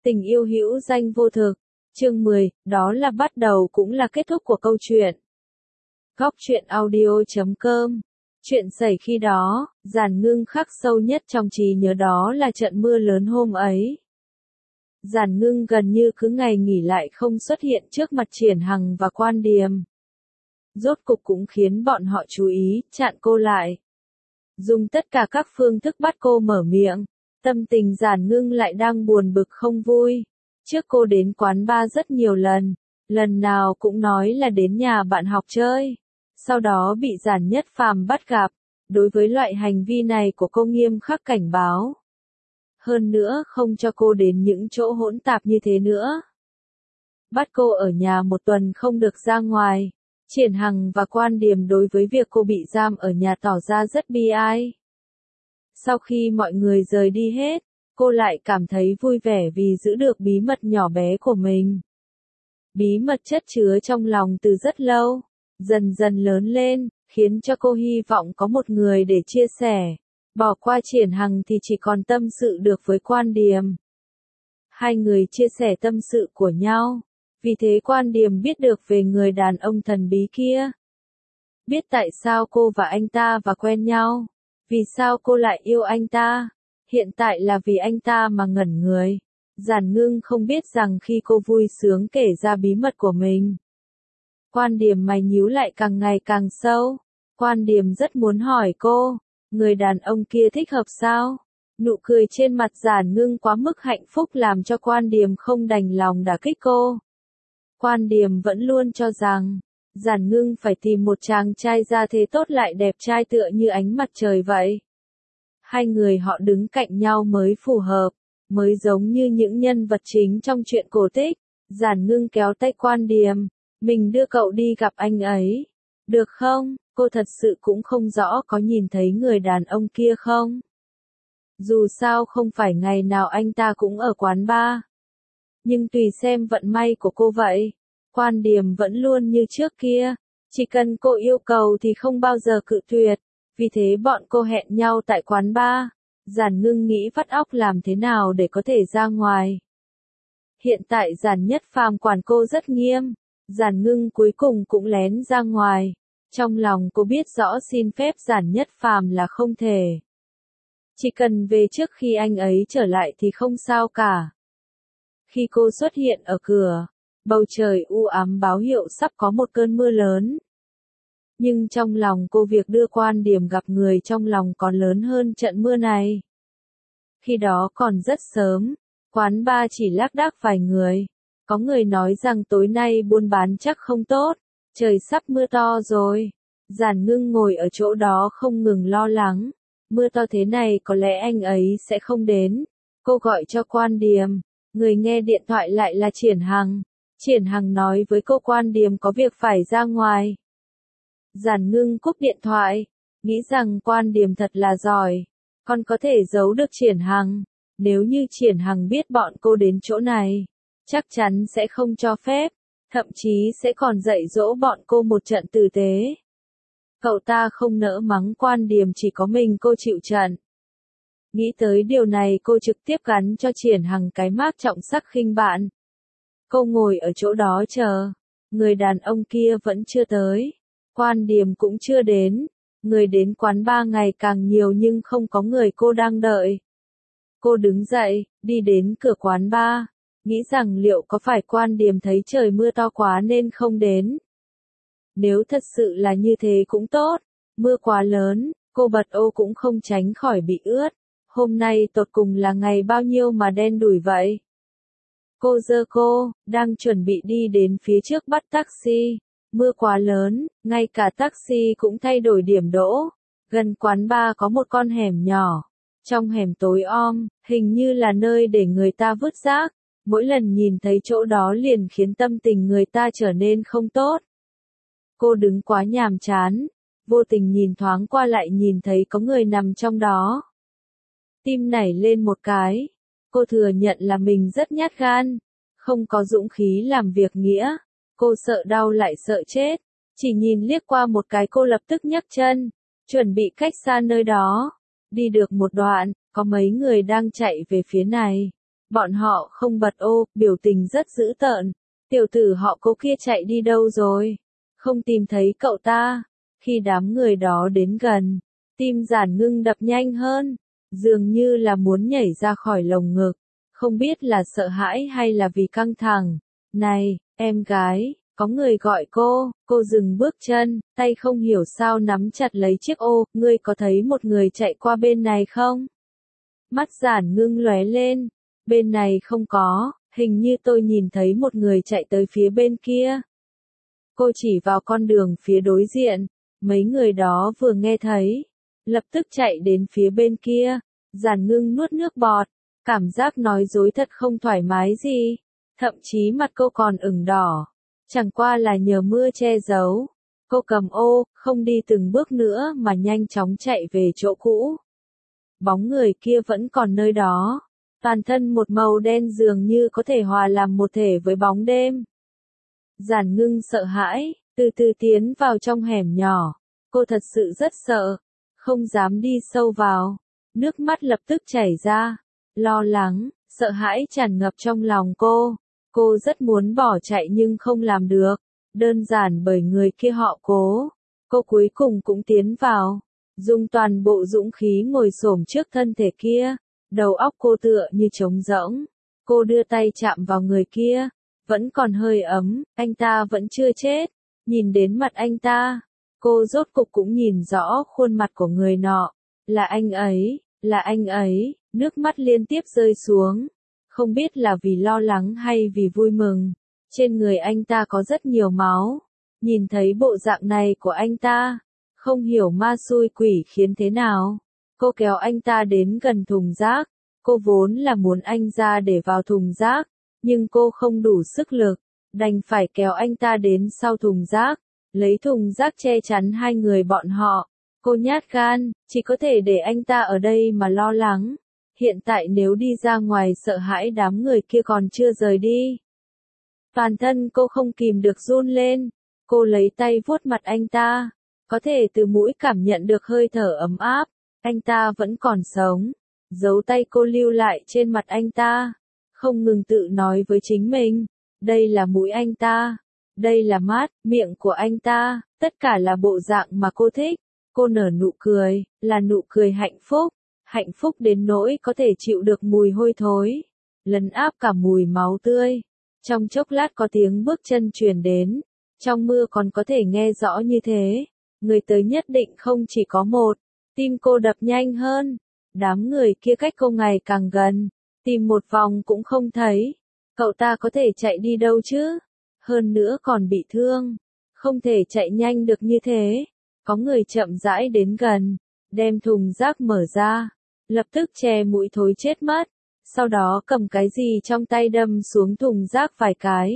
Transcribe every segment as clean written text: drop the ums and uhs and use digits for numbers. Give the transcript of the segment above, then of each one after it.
Tình yêu hữu danh vô thực. Chương 10, đó là bắt đầu cũng là kết thúc của câu chuyện. Góc truyện audio.com. Chuyện xảy khi đó, Giản Ngưng khắc sâu nhất trong trí nhớ đó là trận mưa lớn hôm ấy. Giản Ngưng gần như cứ ngày nghỉ lại không xuất hiện trước mặt Triển Hằng và Quan Điềm. Rốt cục cũng khiến bọn họ chú ý, chặn cô lại. Dùng tất cả các phương thức bắt cô mở miệng. Tâm tình Giản Ngưng lại đang buồn bực không vui. Trước cô đến quán bar rất nhiều lần nào cũng nói là đến nhà bạn học chơi. Sau đó bị Giản Nhất Phàm bắt gặp. Đối với loại hành vi này của cô nghiêm khắc cảnh báo. Hơn nữa không cho cô đến những chỗ hỗn tạp như thế nữa. Bắt cô ở nhà một tuần không được ra ngoài. Triển Hằng và Quan Điềm đối với việc cô bị giam ở nhà tỏ ra rất bi ai. Sau khi mọi người rời đi hết, cô lại cảm thấy vui vẻ vì giữ được bí mật nhỏ bé của mình. Bí mật chất chứa trong lòng từ rất lâu, dần dần lớn lên, khiến cho cô hy vọng có một người để chia sẻ. Bỏ qua Triển Hằng thì chỉ còn tâm sự được với Quan Điềm. Hai người chia sẻ tâm sự của nhau. Vì thế Quan Điềm biết được về người đàn ông thần bí kia. Biết tại sao cô và anh ta và quen nhau. Vì sao cô lại yêu anh ta. Hiện tại là vì anh ta mà ngẩn người. Giản Ngưng không biết rằng khi cô vui sướng kể ra bí mật của mình. Quan Điềm mày nhíu lại càng ngày càng sâu. Quan Điềm rất muốn hỏi cô. Người đàn ông kia thích hợp sao? Nụ cười trên mặt Giản Ngưng quá mức hạnh phúc làm cho Quan Điềm không đành lòng đả kích cô. Quan Điềm vẫn luôn cho rằng, Giản Ngưng phải tìm một chàng trai da thế tốt lại đẹp trai tựa như ánh mặt trời vậy. Hai người họ đứng cạnh nhau mới phù hợp, mới giống như những nhân vật chính trong truyện cổ tích. Giản Ngưng kéo tay Quan Điềm, mình đưa cậu đi gặp anh ấy. Được không? Cô thật sự cũng không rõ có nhìn thấy người đàn ông kia không? Dù sao không phải ngày nào anh ta cũng ở quán bar. Nhưng tùy xem vận may của cô vậy. Quan Điềm vẫn luôn như trước kia. Chỉ cần cô yêu cầu thì không bao giờ cự tuyệt. Vì thế bọn cô hẹn nhau tại quán bar. Giản Ngưng nghĩ vắt óc làm thế nào để có thể ra ngoài. Hiện tại Giản Nhất Phàm quản cô rất nghiêm. Giản Ngưng cuối cùng cũng lén ra ngoài. Trong lòng cô biết rõ xin phép Giản Nhất Phàm là không thể. Chỉ cần về trước khi anh ấy trở lại thì không sao cả. Khi cô xuất hiện ở cửa, bầu trời u ám báo hiệu sắp có một cơn mưa lớn. Nhưng trong lòng cô việc đưa Quan Điềm gặp người trong lòng còn lớn hơn trận mưa này. Khi đó còn rất sớm, quán bar chỉ lác đác vài người. Có người nói rằng tối nay buôn bán chắc không tốt, trời sắp mưa to rồi. Giản Ngưng ngồi ở chỗ đó không ngừng lo lắng. Mưa to thế này có lẽ anh ấy sẽ không đến. Cô gọi cho Quan Điềm. Người nghe điện thoại lại là Triển Hằng. Triển Hằng nói với cô Quan Điềm có việc phải ra ngoài. Giản Ngưng cúp điện thoại. Nghĩ rằng Quan Điềm thật là giỏi. Còn có thể giấu được Triển Hằng. Nếu như Triển Hằng biết bọn cô đến chỗ này, chắc chắn sẽ không cho phép. Thậm chí sẽ còn dạy dỗ bọn cô một trận tử tế. Cậu ta không nỡ mắng Quan Điềm, chỉ có mình cô chịu trận. Nghĩ tới điều này cô trực tiếp gắn cho Triển Hằng cái mác trọng sắc khinh bạn. Cô ngồi ở chỗ đó chờ. Người đàn ông kia vẫn chưa tới. Quan Điềm cũng chưa đến. Người đến quán bar ngày càng nhiều nhưng không có người cô đang đợi. Cô đứng dậy, đi đến cửa quán bar. Nghĩ rằng liệu có phải Quan Điềm thấy trời mưa to quá nên không đến. Nếu thật sự là như thế cũng tốt. Mưa quá lớn, cô bật ô cũng không tránh khỏi bị ướt. Hôm nay tột cùng là ngày bao nhiêu mà đen đủi vậy? Cô đang chuẩn bị đi đến phía trước bắt taxi. Mưa quá lớn, ngay cả taxi cũng thay đổi điểm đỗ. Gần quán bar có một con hẻm nhỏ. Trong hẻm tối om, hình như là nơi để người ta vứt rác. Mỗi lần nhìn thấy chỗ đó liền khiến tâm tình người ta trở nên không tốt. Cô đứng quá nhàm chán. Vô tình nhìn thoáng qua lại nhìn thấy có người nằm trong đó. Tim nảy lên một cái. Cô thừa nhận là mình rất nhát gan. Không có dũng khí làm việc nghĩa. Cô sợ đau lại sợ chết. Chỉ nhìn liếc qua một cái cô lập tức nhấc chân. Chuẩn bị cách xa nơi đó. Đi được một đoạn, có mấy người đang chạy về phía này. Bọn họ không bật ô, biểu tình rất dữ tợn. Tiểu tử họ Cố kia chạy đi đâu rồi? Không tìm thấy cậu ta. Khi đám người đó đến gần, tim Giản Ngưng đập nhanh hơn, dường như là muốn nhảy ra khỏi lồng ngực. Không biết là sợ hãi hay là vì căng thẳng. Này, em gái, có người gọi cô dừng bước chân, tay không hiểu sao nắm chặt lấy chiếc ô, ngươi có thấy một người chạy qua bên này không? Mắt Giản Ngưng lóe lên, bên này không có, hình như tôi nhìn thấy một người chạy tới phía bên kia. Cô chỉ vào con đường phía đối diện, mấy người đó vừa nghe thấy, lập tức chạy đến phía bên kia. Giản Ngưng nuốt nước bọt, cảm giác nói dối thật không thoải mái gì, thậm chí mặt cô còn ửng đỏ, chẳng qua là nhờ mưa che giấu. Cô cầm ô, không đi từng bước nữa mà nhanh chóng chạy về chỗ cũ. Bóng người kia vẫn còn nơi đó, toàn thân một màu đen dường như có thể hòa làm một thể với bóng đêm. Giản Ngưng sợ hãi, từ từ tiến vào trong hẻm nhỏ. Cô thật sự rất sợ, không dám đi sâu vào. Nước mắt lập tức chảy ra. Lo lắng, sợ hãi tràn ngập trong lòng cô. Cô rất muốn bỏ chạy nhưng không làm được. Đơn giản bởi người kia họ Cố. Cô cuối cùng cũng tiến vào. Dùng toàn bộ dũng khí ngồi xổm trước thân thể kia. Đầu óc cô tựa như trống rỗng. Cô đưa tay chạm vào người kia. Vẫn còn hơi ấm, anh ta vẫn chưa chết. Nhìn đến mặt anh ta, cô rốt cục cũng nhìn rõ khuôn mặt của người nọ. Là anh ấy, nước mắt liên tiếp rơi xuống. Không biết là vì lo lắng hay vì vui mừng. Trên người anh ta có rất nhiều máu. Nhìn thấy bộ dạng này của anh ta, không hiểu ma xui quỷ khiến thế nào. Cô kéo anh ta đến gần thùng rác. Cô vốn là muốn anh ra để vào thùng rác, nhưng cô không đủ sức lực, đành phải kéo anh ta đến sau thùng rác, lấy thùng rác che chắn hai người bọn họ. Cô nhát gan, chỉ có thể để anh ta ở đây mà lo lắng. Hiện tại nếu đi ra ngoài sợ hãi đám người kia còn chưa rời đi. Toàn thân cô không kìm được run lên. Cô lấy tay vuốt mặt anh ta, có thể từ mũi cảm nhận được hơi thở ấm áp. Anh ta vẫn còn sống. Dấu tay cô lưu lại trên mặt anh ta, không ngừng tự nói với chính mình. Đây là mũi anh ta. Đây là mắt, miệng của anh ta. Tất cả là bộ dạng mà cô thích. Cô nở nụ cười, là nụ cười hạnh phúc. Hạnh phúc đến nỗi có thể chịu được mùi hôi thối, lấn áp cả mùi máu tươi. Trong chốc lát có tiếng bước chân truyền đến. Trong mưa còn có thể nghe rõ như thế. Người tới nhất định không chỉ có một. Tim cô đập nhanh hơn. Đám người kia cách cô ngày càng gần. Tìm một vòng cũng không thấy. Cậu ta có thể chạy đi đâu chứ? Hơn nữa còn bị thương. Không thể chạy nhanh được như thế. Có người chậm rãi đến gần. Đem thùng rác mở ra. Lập tức che mũi thối chết mất. Sau đó cầm cái gì trong tay đâm xuống thùng rác vài cái.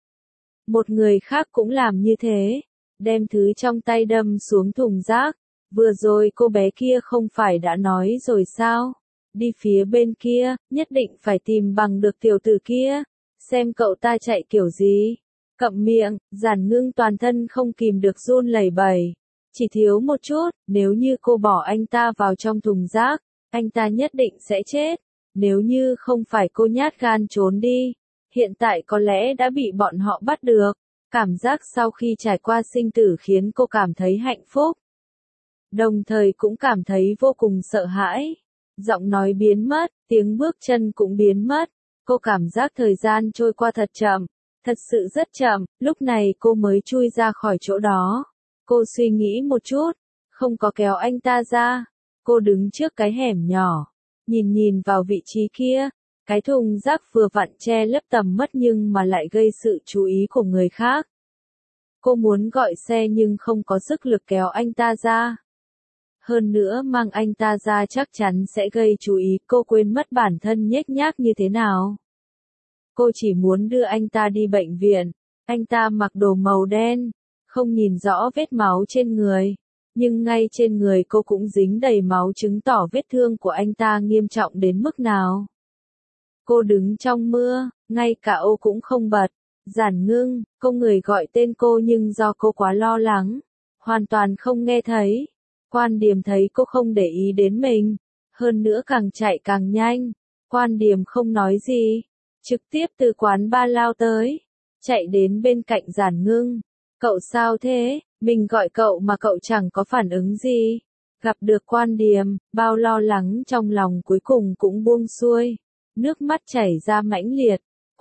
Một người khác cũng làm như thế. Đem thứ trong tay đâm xuống thùng rác. Vừa rồi cô bé kia không phải đã nói rồi sao? Đi phía bên kia, nhất định phải tìm bằng được tiểu tử kia. Xem cậu ta chạy kiểu gì. Cậm miệng, Giản Ngưng toàn thân không kìm được run lẩy bẩy. Chỉ thiếu một chút, nếu như cô bỏ anh ta vào trong thùng rác, anh ta nhất định sẽ chết. Nếu như không phải cô nhát gan trốn đi, hiện tại có lẽ đã bị bọn họ bắt được. Cảm giác sau khi trải qua sinh tử khiến cô cảm thấy hạnh phúc. Đồng thời cũng cảm thấy vô cùng sợ hãi. Giọng nói biến mất, tiếng bước chân cũng biến mất. Cô cảm giác thời gian trôi qua thật chậm, thật sự rất chậm. Lúc này cô mới chui ra khỏi chỗ đó. Cô suy nghĩ một chút, không có kéo anh ta ra. Cô đứng trước cái hẻm nhỏ, nhìn vào vị trí kia. Cái thùng rác vừa vặn che lấp tầm mắt nhưng mà lại gây sự chú ý của người khác. Cô muốn gọi xe nhưng không có sức lực kéo anh ta ra. Hơn nữa mang anh ta ra chắc chắn sẽ gây chú ý, cô quên mất bản thân nhếch nhác như thế nào. Cô chỉ muốn đưa anh ta đi bệnh viện. Anh ta mặc đồ màu đen, không nhìn rõ vết máu trên người. Nhưng ngay trên người cô cũng dính đầy máu chứng tỏ vết thương của anh ta nghiêm trọng đến mức nào. Cô đứng trong mưa, ngay cả ô cũng không bật. Giản Ngưng, có người gọi tên cô nhưng do cô quá lo lắng, hoàn toàn không nghe thấy. Quan Điềm thấy cô không để ý đến mình, hơn nữa càng chạy càng nhanh, Quan Điềm không nói gì, trực tiếp từ quán ba lao tới, chạy đến bên cạnh Giản Ngưng. Cậu sao thế, mình gọi cậu mà cậu chẳng có phản ứng gì. Gặp được Quan Điềm, bao lo lắng trong lòng cuối cùng cũng buông xuôi. Nước mắt chảy ra mãnh liệt.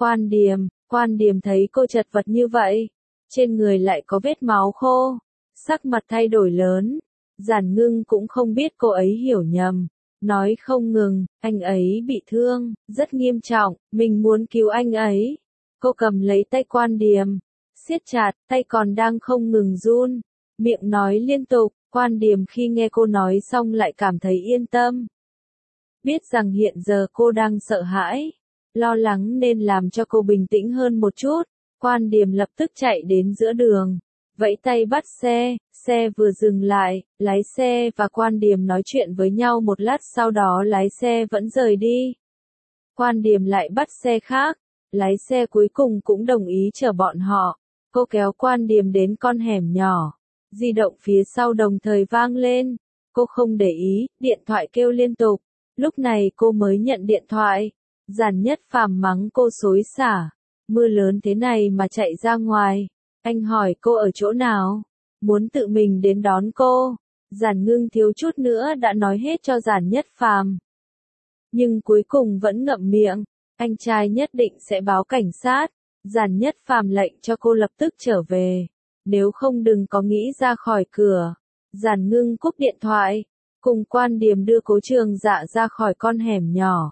Quan Điềm thấy cô chật vật như vậy. Trên người lại có vết máu khô. Sắc mặt thay đổi lớn. Giản Ngưng cũng không biết cô ấy hiểu nhầm. Nói không ngừng, anh ấy bị thương, rất nghiêm trọng, mình muốn cứu anh ấy. Cô cầm lấy tay Quan Điềm, siết chặt, tay còn đang không ngừng run, miệng nói liên tục. Quan Điềm khi nghe cô nói xong lại cảm thấy yên tâm. Biết rằng hiện giờ cô đang sợ hãi, lo lắng nên làm cho cô bình tĩnh hơn một chút. Quan Điềm lập tức chạy đến giữa đường, vẫy tay bắt xe, xe vừa dừng lại, lái xe và Quan Điềm nói chuyện với nhau một lát sau đó lái xe vẫn rời đi. Quan Điềm lại bắt xe khác, lái xe cuối cùng cũng đồng ý chở bọn họ. Cô kéo Quan Điềm đến con hẻm nhỏ, di động phía sau đồng thời vang lên. Cô không để ý, điện thoại kêu liên tục. Lúc này cô mới nhận điện thoại. Giản Nhất Phàm mắng cô xối xả. Mưa lớn thế này mà chạy ra ngoài. Anh hỏi cô ở chỗ nào? Muốn tự mình đến đón cô. Giản Ngưng thiếu chút nữa đã nói hết cho Giản Nhất Phàm. Nhưng cuối cùng vẫn ngậm miệng. Anh trai nhất định sẽ báo cảnh sát. Giản Nhất Phàm lệnh cho cô lập tức trở về. Nếu không đừng có nghĩ ra khỏi cửa. Giản Ngưng cúp điện thoại. Cùng Quan Điềm đưa Cố Trường Dạ ra khỏi con hẻm nhỏ.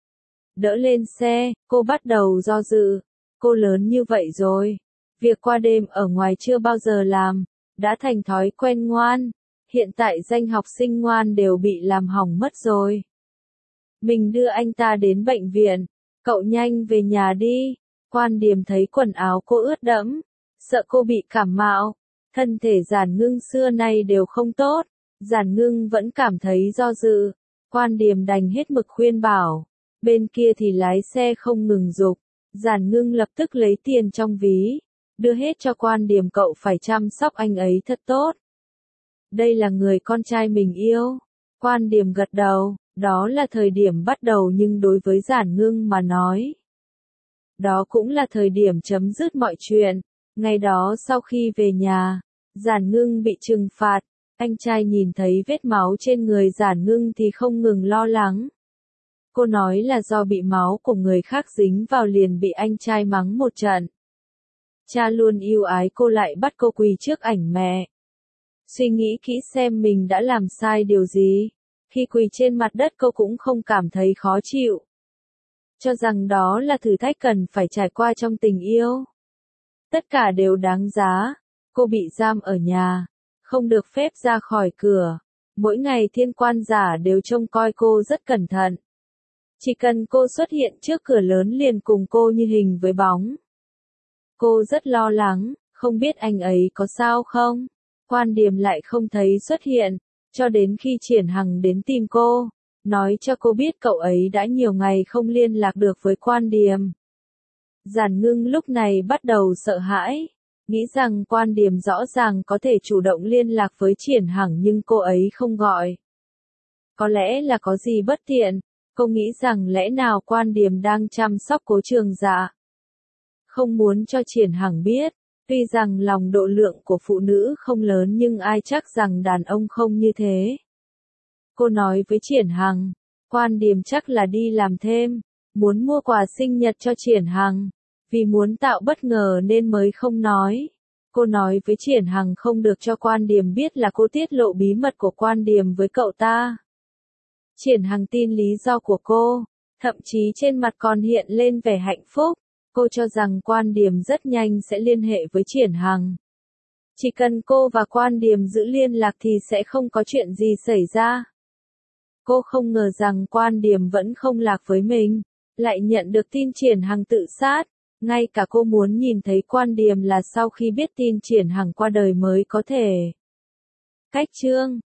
Đỡ lên xe, cô bắt đầu do dự. Cô lớn như vậy rồi. Việc qua đêm ở ngoài chưa bao giờ làm. Đã thành thói quen ngoan. Hiện tại danh học sinh ngoan đều bị làm hỏng mất rồi. Mình đưa anh ta đến bệnh viện. Cậu nhanh về nhà đi. Quan Điềm thấy quần áo cô ướt đẫm. Sợ cô bị cảm mạo. Thân thể Giản Ngưng xưa nay đều không tốt. Giản Ngưng vẫn cảm thấy do dự. Quan Điềm đành hết mực khuyên bảo. Bên kia thì lái xe không ngừng giục. Giản Ngưng lập tức lấy tiền trong ví. Đưa hết cho Quan Điềm, cậu phải chăm sóc anh ấy thật tốt. Đây là người con trai mình yêu. Quan Điềm gật đầu. Đó là thời điểm bắt đầu nhưng đối với Giản Ngưng mà nói. Đó cũng là thời điểm chấm dứt mọi chuyện. Ngày đó sau khi về nhà, Giản Ngưng bị trừng phạt. Anh trai nhìn thấy vết máu trên người Giản Ngưng thì không ngừng lo lắng. Cô nói là do bị máu của người khác dính vào liền bị anh trai mắng một trận. Cha luôn yêu ái cô lại bắt cô quỳ trước ảnh mẹ. Suy nghĩ kỹ xem mình đã làm sai điều gì. Khi quỳ trên mặt đất cô cũng không cảm thấy khó chịu. Cho rằng đó là thử thách cần phải trải qua trong tình yêu. Tất cả đều đáng giá. Cô bị giam ở nhà, không được phép ra khỏi cửa. Mỗi ngày thiên quan giả đều trông coi cô rất cẩn thận. Chỉ cần cô xuất hiện trước cửa lớn liền cùng cô như hình với bóng. Cô rất lo lắng, không biết anh ấy có sao không. Quan Điềm lại không thấy xuất hiện, cho đến khi Triển Hằng đến tìm cô, nói cho cô biết cậu ấy đã nhiều ngày không liên lạc được với Quan Điềm. Giản Ngưng lúc này bắt đầu sợ hãi, nghĩ rằng Quan Điềm rõ ràng có thể chủ động liên lạc với Triển Hằng nhưng cô ấy không gọi. Có lẽ là có gì bất tiện, cô nghĩ rằng lẽ nào Quan Điềm đang chăm sóc Cố Trường Dạ. Không muốn cho Triển Hằng biết, tuy rằng lòng độ lượng của phụ nữ không lớn nhưng ai chắc rằng đàn ông không như thế. Cô nói với Triển Hằng, Quan Điềm chắc là đi làm thêm, muốn mua quà sinh nhật cho Triển Hằng, vì muốn tạo bất ngờ nên mới không nói. Cô nói với Triển Hằng không được cho Quan Điềm biết là cô tiết lộ bí mật của Quan Điềm với cậu ta. Triển Hằng tin lý do của cô, thậm chí trên mặt còn hiện lên vẻ hạnh phúc. Cô cho rằng Quan Điềm rất nhanh sẽ liên hệ với Triển Hằng. Chỉ cần cô và Quan Điềm giữ liên lạc thì sẽ không có chuyện gì xảy ra. Cô không ngờ rằng Quan Điềm vẫn không lạc với mình, lại nhận được tin Triển Hằng tự sát. Ngay cả cô muốn nhìn thấy Quan Điềm là sau khi biết tin Triển Hằng qua đời mới có thể. Cách chương